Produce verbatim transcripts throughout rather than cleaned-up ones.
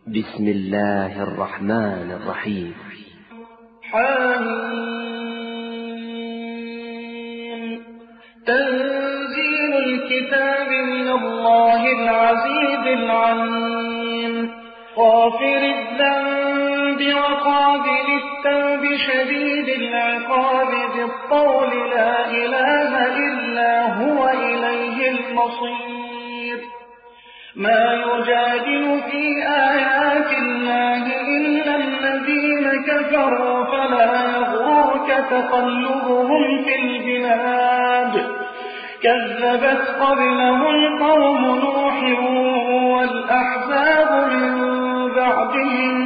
بسم الله الرحمن الرحيم. حميم. تنزيل الكتاب من الله العزيز العليم، غافر الذنب وقابل التوب شديد العقاب ذي الطول لا إله إلا هو إليه المصير. ما يجادل في آيات الله إلا الذين كفروا فلا يغررك تقلبهم في البلاد. كذبت قبلهم قوم نوح والأحزاب من بعدهم،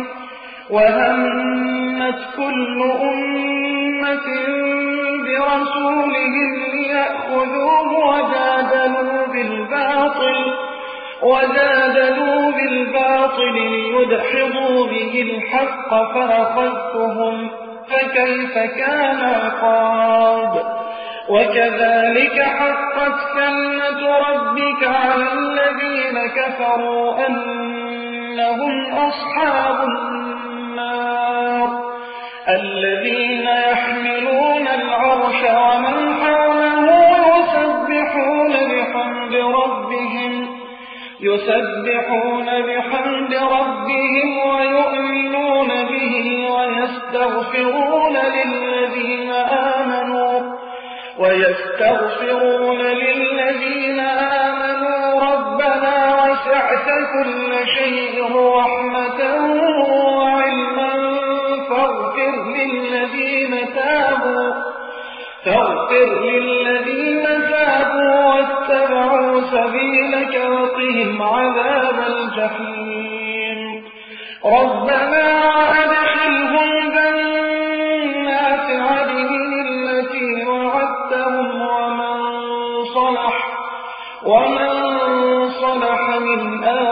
وهمت كل أمة برسولهم ليأخذوه وجادلوا بالباطل وجادلوا بالباطل ليدحضوا به الحق فأخذتهم فكيف كان عقاب. وكذلك حقت كلمة ربك على الذين كفروا أنهم أصحاب النار الذين يحملون العرش ومن حوله يسبحون بحمد ربهم يسبحون بحمد ربهم ويؤمنون به ويستغفرون للذين آمنوا ويستغفرون للذين آمنوا ربنا وسعت كل شيء رحمة وعلما فاغفر للذين تابوا فاغفر للذين تابوا واتبعوا سبيلك وقهم عذاب الجحيم. ربنا وأدخلهم جنات عدن التي وعدتهم ومن صلح ومن صلح من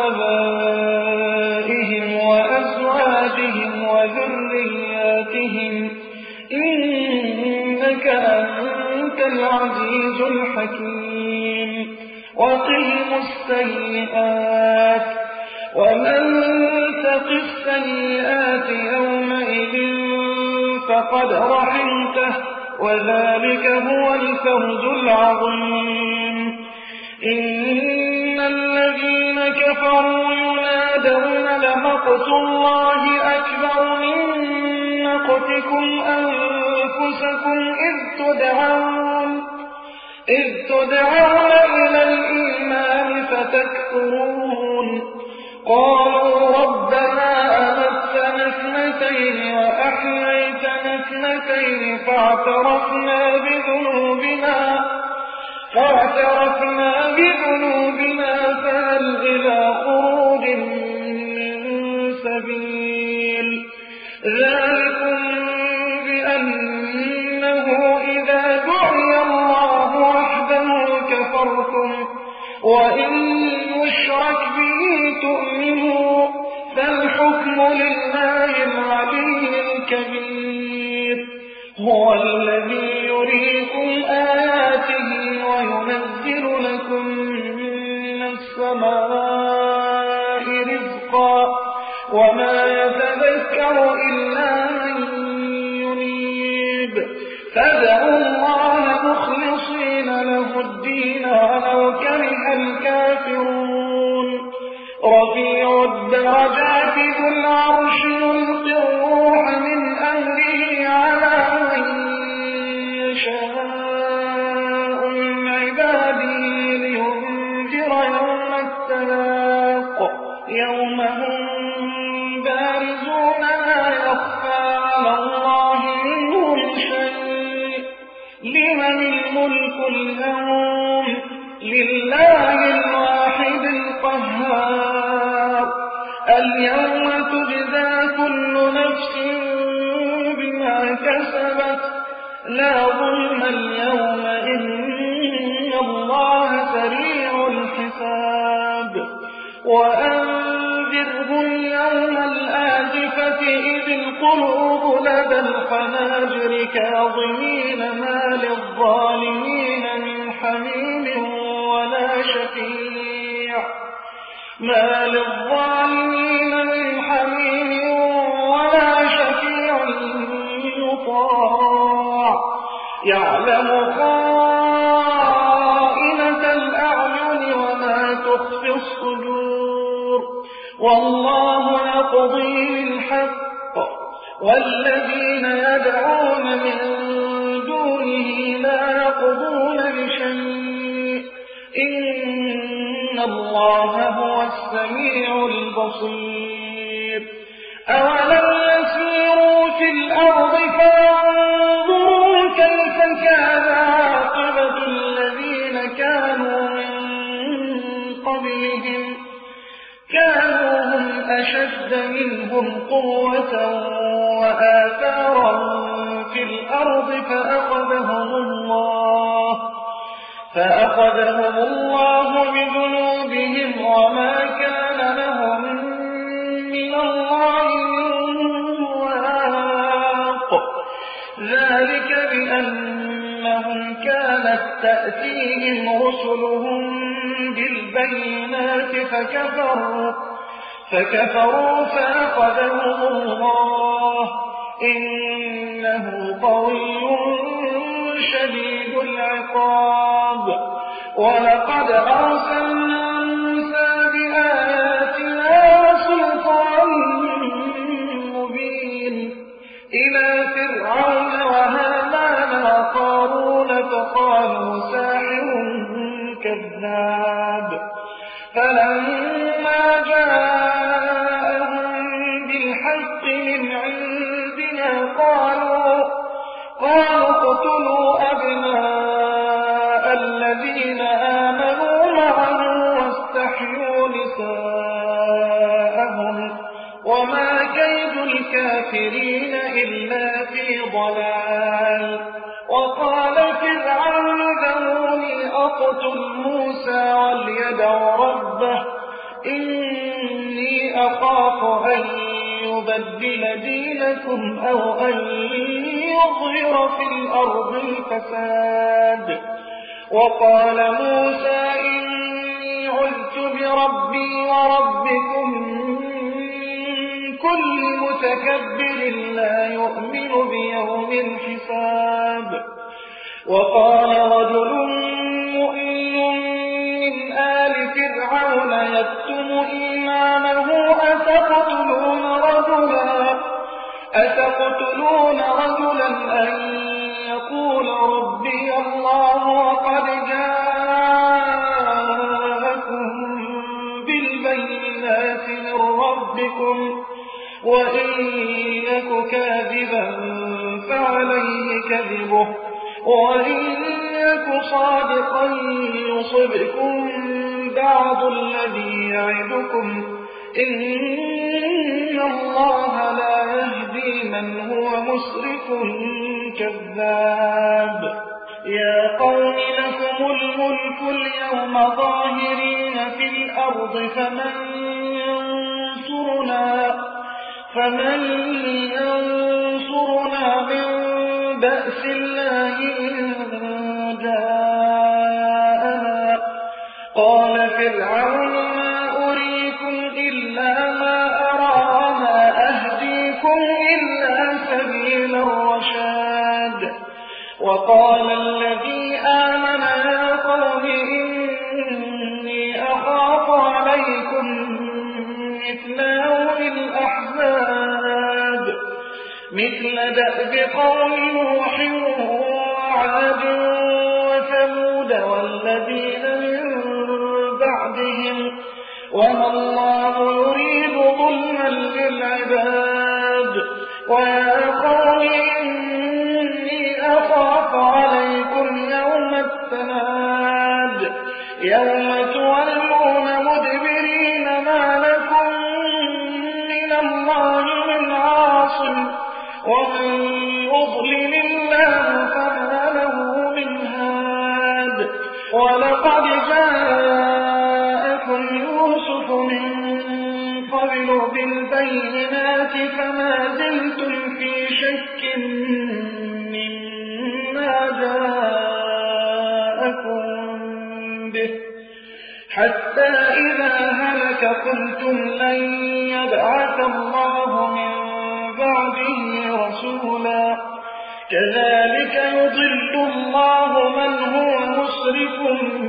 آبائهم وأزواجهم وذرياتهم إنك أنت العزيز الحكيم. وقهم السيئات ومن تق السيئات يومئذ فقد رحمته وذلك هو الفوز العظيم. إن الذين كفروا ينادون لمقت الله أكبر من مقتكم أنفسكم إذ تدعون إذ تدعون إلى الإيمان فتكفرون. قالوا ربنا أمتنا اثنتين وأحييتنا اثنتين فاعترفنا بذنوبنا فاعترفنا بذنوبنا فهل إلى خروج من سبيل. ذلكم بأنه إذا دعي الله وحده كفرتم وإن يشرك به تؤمنوا فالحكم لله العلي الكبير. هو الذي يريكم آياته وينزل لكم من السماء رزقا وما يتذكر إلا من ينيب. فادعوا الله مخلصين له الدين ولو كره الكافرون. رفيع الدرجات ذو العرش يلقي الروح من أمره على من يشاء من عباده لينذر يوم التلاق يوم هم بارزون لا يخفى على الله منهم شيء. لمن الملك اليوم؟ لله الواحد القهار. اليوم تجزى كل نفس بما كسبت لا ظلم اليوم إن الله سريع الحساب. وأنذرهم يوم الآزفة إذ القلوب لدى الحناجر كاظمين ما للظالمين من حميم ولا شفيع ما للظالمين من يعلم خائنة الأعين وما تخفي الصدور والله يقضي بالحق والذين يدعون من دونه لا يقضون بشيء إن الله هو السميع البصير أولم يسيروا في الأرض فانظروا كيف كان عاقبة الذين كانوا من قبلهم كانوا هم أشد منهم قوة وآثارا في الأرض فأخذهم الله فأخذهم الله بذنوبهم وما كان لهم من الله من واق ذلك بأنهم كانت تأتيهم رسلهم بالبينات فكفروا فكفروا فأخذهم الله إنه قوي شديد العقاب ولقد أرسلنا موسى بآياتنا وسلطان مبين إلى فرعون وهامان وقارون فقالوا ساحر كذاب فلما جاءهم بالحق من عندنا قالوا قالوا اقتلوا أبناء الذين آمنوا معه واستحيوا نساءهم وما كيد الكافرين إلا في ضلال وقال فرعون ذروني أقتل موسى وليدع ربه إني أخاف أن يبدل دينكم أو أن يظهر في الأرض الفساد وقال موسى إني عذت بربي وربكم من كل متكبر لا يؤمن بيوم الحساب وقال رجل مؤمن من آل فرعون يكتم إيمانه أتقتلون رجلا أتقتلون رجلا أن يقول ربي الله وقد جاءكم بالبينات من ربكم وإن يك كاذبا فعليه كذبه وإن يك صادقا يصبكم بعض الذي يعدكم إن الله لا يهدي من هو مسرف كذاب يا قوم لكم الملك اليوم ظاهرين في الأرض فمن ينصرنا فمن ينصرنا من بأس الله إن جاءنا قال فرعون ما أريكم إلا ما أرى وما أهديكم إلا سبيل الرشاد وقال الذي آمن يا قوم إني أخاف عليكم مثل يوم الأحزاب مثل دأب قوم نوح وعاد وثمود والذين من بعدهم وما الله يريد ظلما للعباد ويا قوم إني أخاف عليكم يوم التناد يوم تولون مدبرين ما لكم من الله من عاصم ومن يضلل الله فما له من هاد ولقد جاءكم يوسف من قبل بالبينات فما زلتم في شك مما جاءكم به حتى إذا هلك قلتم لن يبعث الله من بعده رسولا كذلك يضل الله من هو مسرف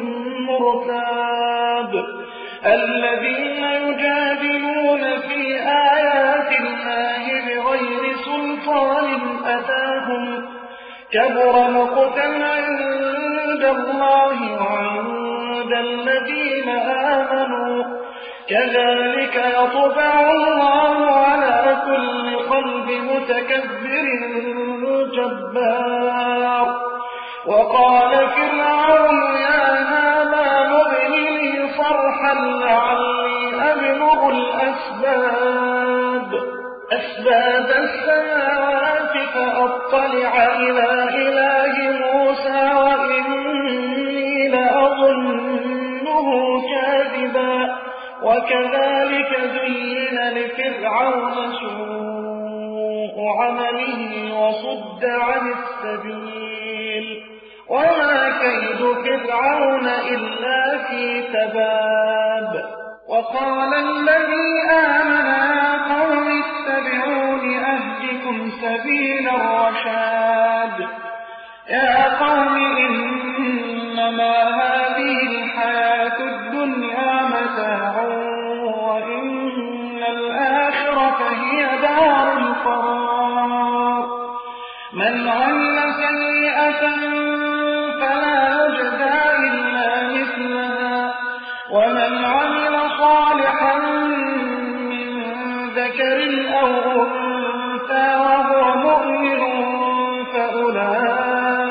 مرتاب الذين يجادلون في آيات الله بغير سلطان أتاهم كبر مقتا عند الله وعند الذين آمنوا كذلك يطبع الله على كل قلب متكبر جبار وقال فرعون يا هامان ابن لي صرحا لعلي أبلغ الأسباب أسباب السماوات فأطلع إلى إله موسى وإني لأظنه كاذبا وكذلك زين لفرعون سوء عمله وصد عن السبيل وما كيد فرعون إلا في تباب وقال الذي آمن يا قوم اتبعون أهدكم سبيل الرشاد يا قوم إنما هذه الحياة الدنيا متاع وإن الآخرة هي دار القرار من عمل سيئة فلا يجزى إلا مثلها ومن عمل صالحا من ذكر أو أنثى وهو مؤمن فأولئك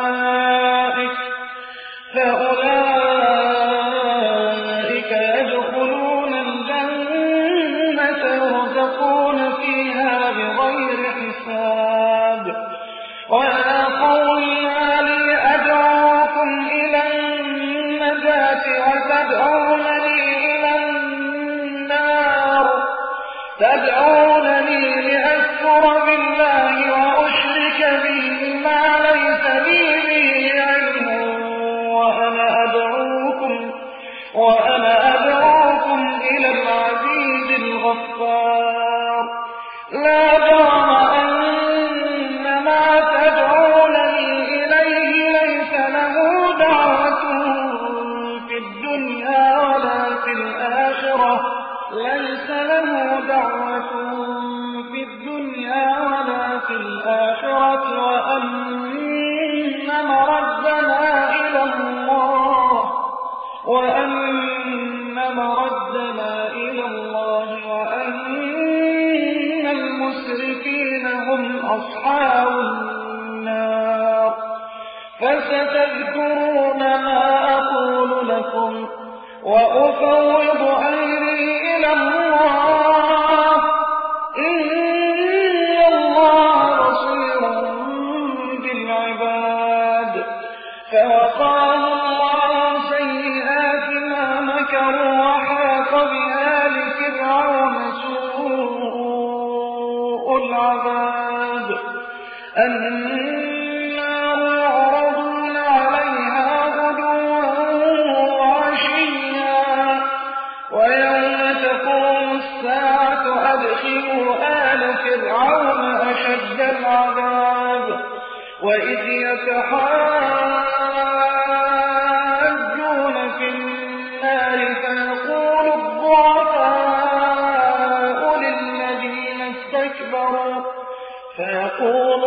فأولئك يدخلون الجنة يرزقون فيها بغير حساب ويا قوم ما لي أدعوكم إلى النجاة وتدعونني إلى النار تدعونني لأكفر بالله وأشرك به ما ليس لي به علم وأنا أدعوكم وأنا أدعوكم إلى العزيز الغفار لا جرم أن ما تدعونني إليه ليس له دعوة في الدنيا ولا في الآخرة ليس له دعوة في الدنيا ولا في الآخرة وأن مردنا إلى الله وأن مردنا إلى الله وأن المسرفين هم أصحاب النار فستذكرون ما أقول لكم وأفوض أمري إلى الله إن الله بصير بالعباد فوقاه الله سيئات ما مكروا وحاق بآل فرعون سوء العذاب النار يعرضون عليها غدوا وعشيا ويوم تقوم الساعة أدخلوا آل فرعون أشد العذاب وإذ يتحاجون في النار فيقول الضعفاء للذين استكبروا فيقول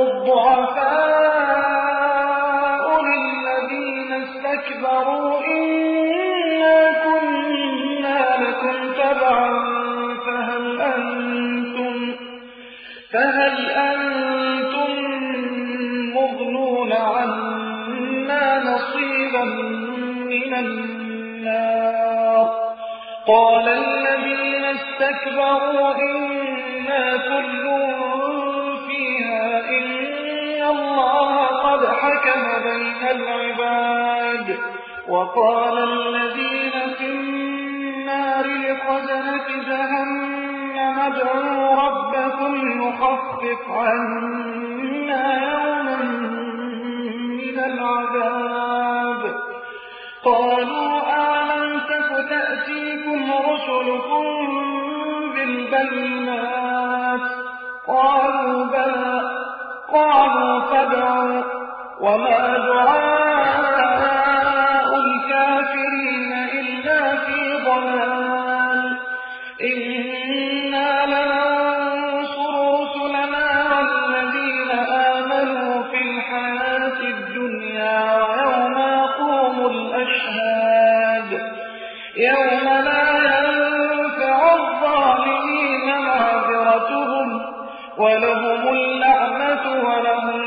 الضعفاء للذين استكبروا إنا كنا لكم تبعا فهل أنتم فهل أنتم مغنون عنا نصيبا من النار قال الذين استكبروا إنا كل فيها إن الله قد حكم بين العباد وقال الذين في النار لخزنة جهنم ادعوا ربكم يخفف عنا يوما من العذاب قالوا آمنت فتأتيكم رسلكم بالبينات قالوا بلى قالوا وادعوا وما دعاء الكافرين إلا في ضلال إنا لننصر رسلنا والذين آمنوا في الحياة الدنيا ويوم يقوم الأشهاد يوم لا ينفع الظالمين معذرتهم ولهم اللعنة ولهم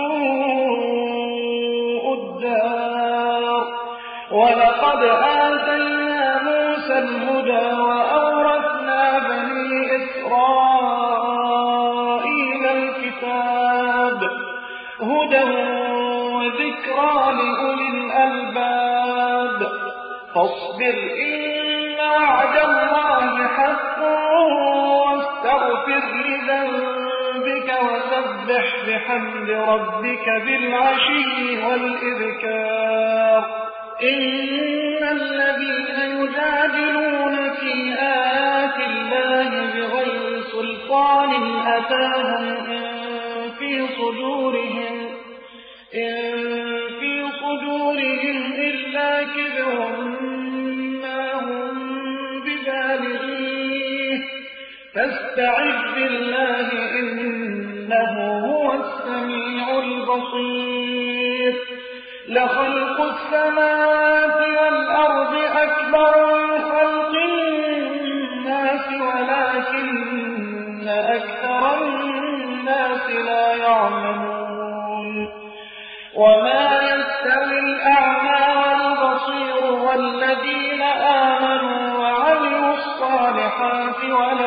سوء الدار ولقد آتينا موسى الهدى وأورثنا بني إسرائيل الكتاب هدى وذكرى لأولي الألباب فاصبر إن وعد الله حق واستغفر لذنبك وسبح بحمد ربك بالعشي والإذكار إن الذين يجادلون في آيات الله بغير سلطان أتاهم إن في صدورهم إن في صدورهم إلا كبر ما هم ببالغيه فاستعذ بالله إنه هو السميع البصير لخلق السماوات والأرض أكبر من خلق الناس ولكن أكثر الناس لا يعلمون وما يستوي الأعمى والبصير والذين آمنوا وعملوا الصالحات ولا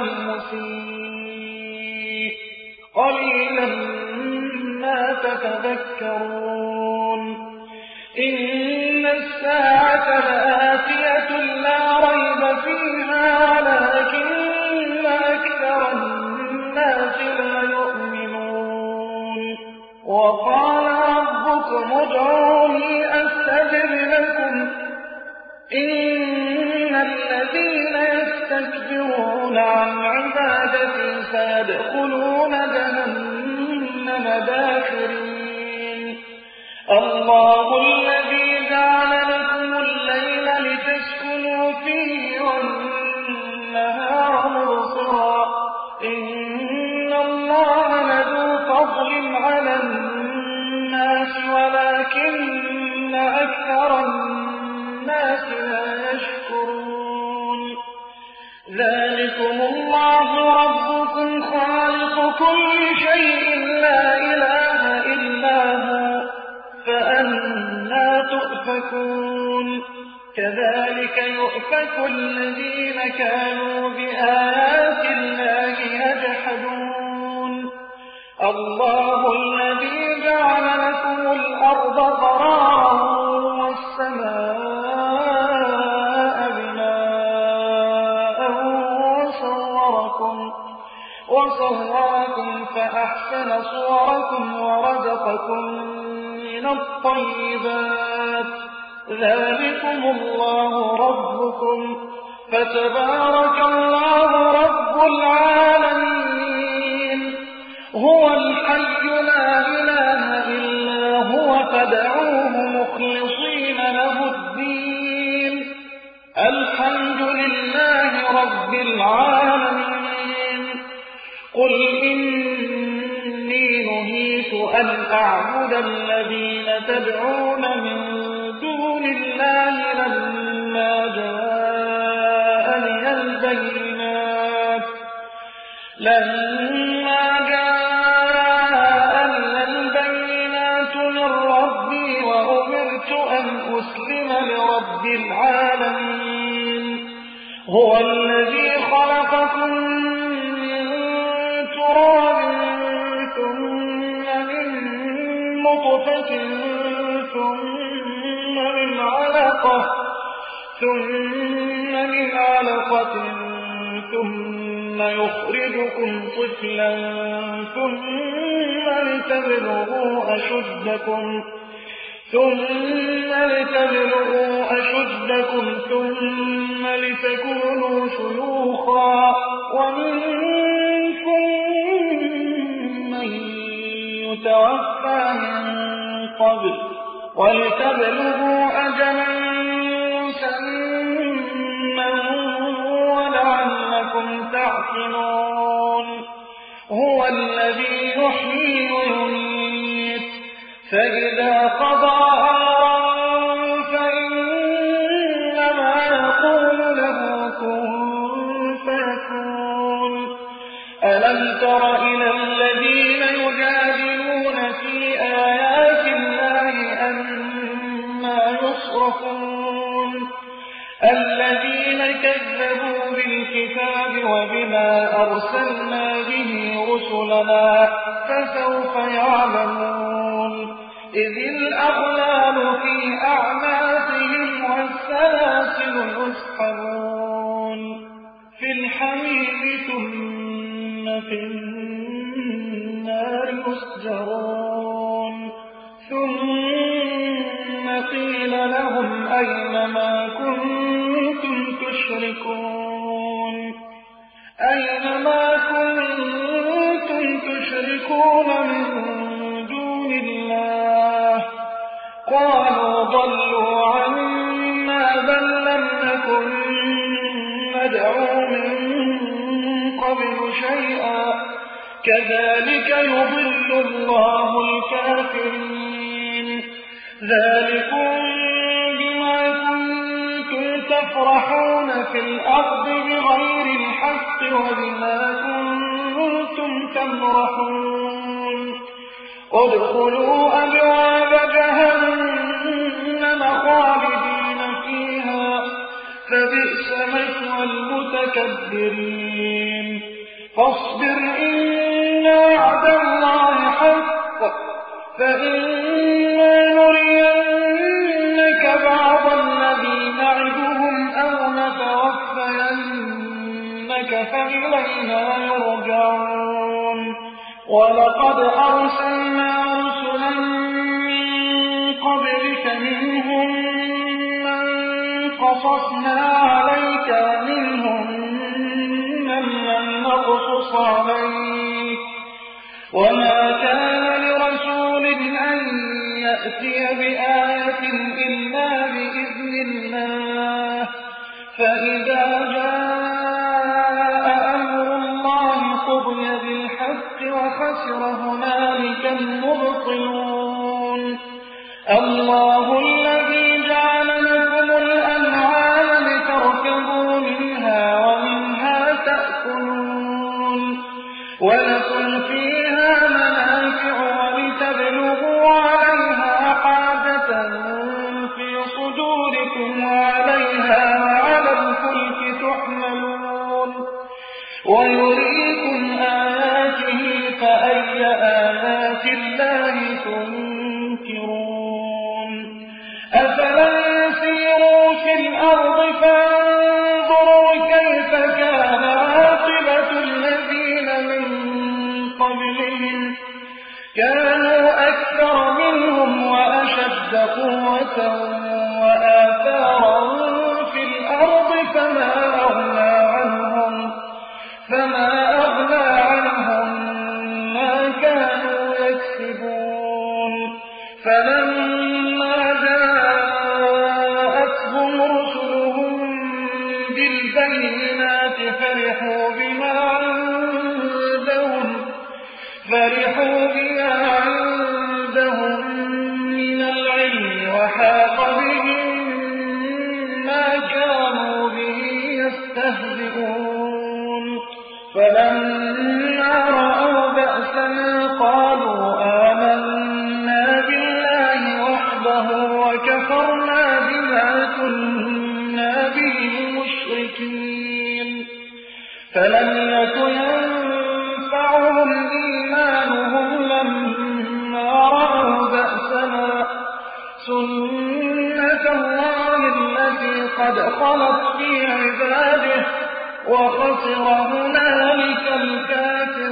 المسيء قليلا ما تتذكرون إن الساعة لآتية لا ريب فيها ولكن أكثر الناس لا يؤمنون وقال ربكم ادعوني أستجب لكم إن الذين يستكبرون عن عبادتي سيدخلون جهنم داخرين الله الذي جعل لكم الليل لتسكنوا فيه والنهار مبصرا إن الله لذو فضل على الناس ولكن أكثر الناس لا يشكرون ذلكم الله ربكم خالق كل شيء لا إله إلا هو فأنا تؤفكون كذلك يؤفك الذين كانوا بآيات الله يجحدون الله الذي جعل لكم الأرض قرارا والسماء بناء وصوركم وصوركم فأحسن صوركم ورزقكم من الطيبات ذلكم الله ربكم فتبارك الله رب العالمين هو الحي لا إله إلا هو فادعوه مخلصين له الدين الحمد لله رب العالمين قل إني نهيت أن أعبد الذين تدعون من دون الله لما جاءني البينات لما جاءني البينات من ربي وأمرت أن أسلم لرب العالمين هو الذي خلقكم من تراب ثم من نطفة ثم من علقة ثم من علقة ثم يخرجكم طفلا ثم لتبلغوا أشدكم ثم لتبلغوا أشدكم ثم لتكونوا شيوخا ومنكم من يتوفى من قبل ولتبلغوا أجلا مسمى ولعلكم تعقلون هو الذي يحيي ويميت فإذا قضى أمرا فإنما يقول له كن فيكون ألم تر إلى الذين يجادلون في آيات الله أنى يصرفون الذين كذبوا بالكتاب وبما أرسلنا به رسلنا فسوف يعلمون إذ الأغلال في أعناقهم والسلاسل يسحبون في الحميم ثم في النار يسجرون ثم قيل لهم أين ما كنتم تشركون أين ما كنتم تشركون من دون الله قالوا ضلوا عنا بل لم نكن ندعو من قبل شيئا كذلك يضل الله الكافرين ذلكم بما كنتم تفرحون في الأرض بغير الحق وبما كنتم تمرحون ادخلوا أبواب جهنم خالدين فيها فبئس مثوى المتكبرين فاصبر إن وعد الله حق فإما نرينك بعض الذي نعدهم أو نتوفينك فإلينا يرجعون ولقد أرسلنا رسلا من قبلك منهم من قصصنا عليك ومنهم من لم نقصص عليك وما كان لرسول أن يأتي بآية إلا بإذن الله فإذا جاء أمر الله قضي بالحق وخسر هنالك المبطلون الله الذي جعل لكم الأنعام لتركبوا منها ومنها تأكلون ولكم فيها منافع ولتبلغوا عليها حاجة في صدوركم وعليها وعلى الفلك تحملون ويريكم آياته فأي آيات الله تنكرون أفلم يسيروا في الأرض فانظروا كيف كان عاقبة الذين من قبلهم كانوا أكثر منهم وأشد قوة وآثارا في الأرض فما أغنى عنهم فما أغنى عنهم ما كانوا يكسبون فلما جاءتهم رسلهم بالبينات فرحوا بما عندهم فرحوا بما عندهم من العلم وحاق بهم ما كانوا به يستهزئون فلما رأوا بأسنا قالوا آمنا بالله وحده وكفرنا بما كنا به مشركين فلم يكن ينفعهم إيمانهم لما رأوا بأسنا سنة الله التي قد خلت في عباده وخسر هنالك الكافرون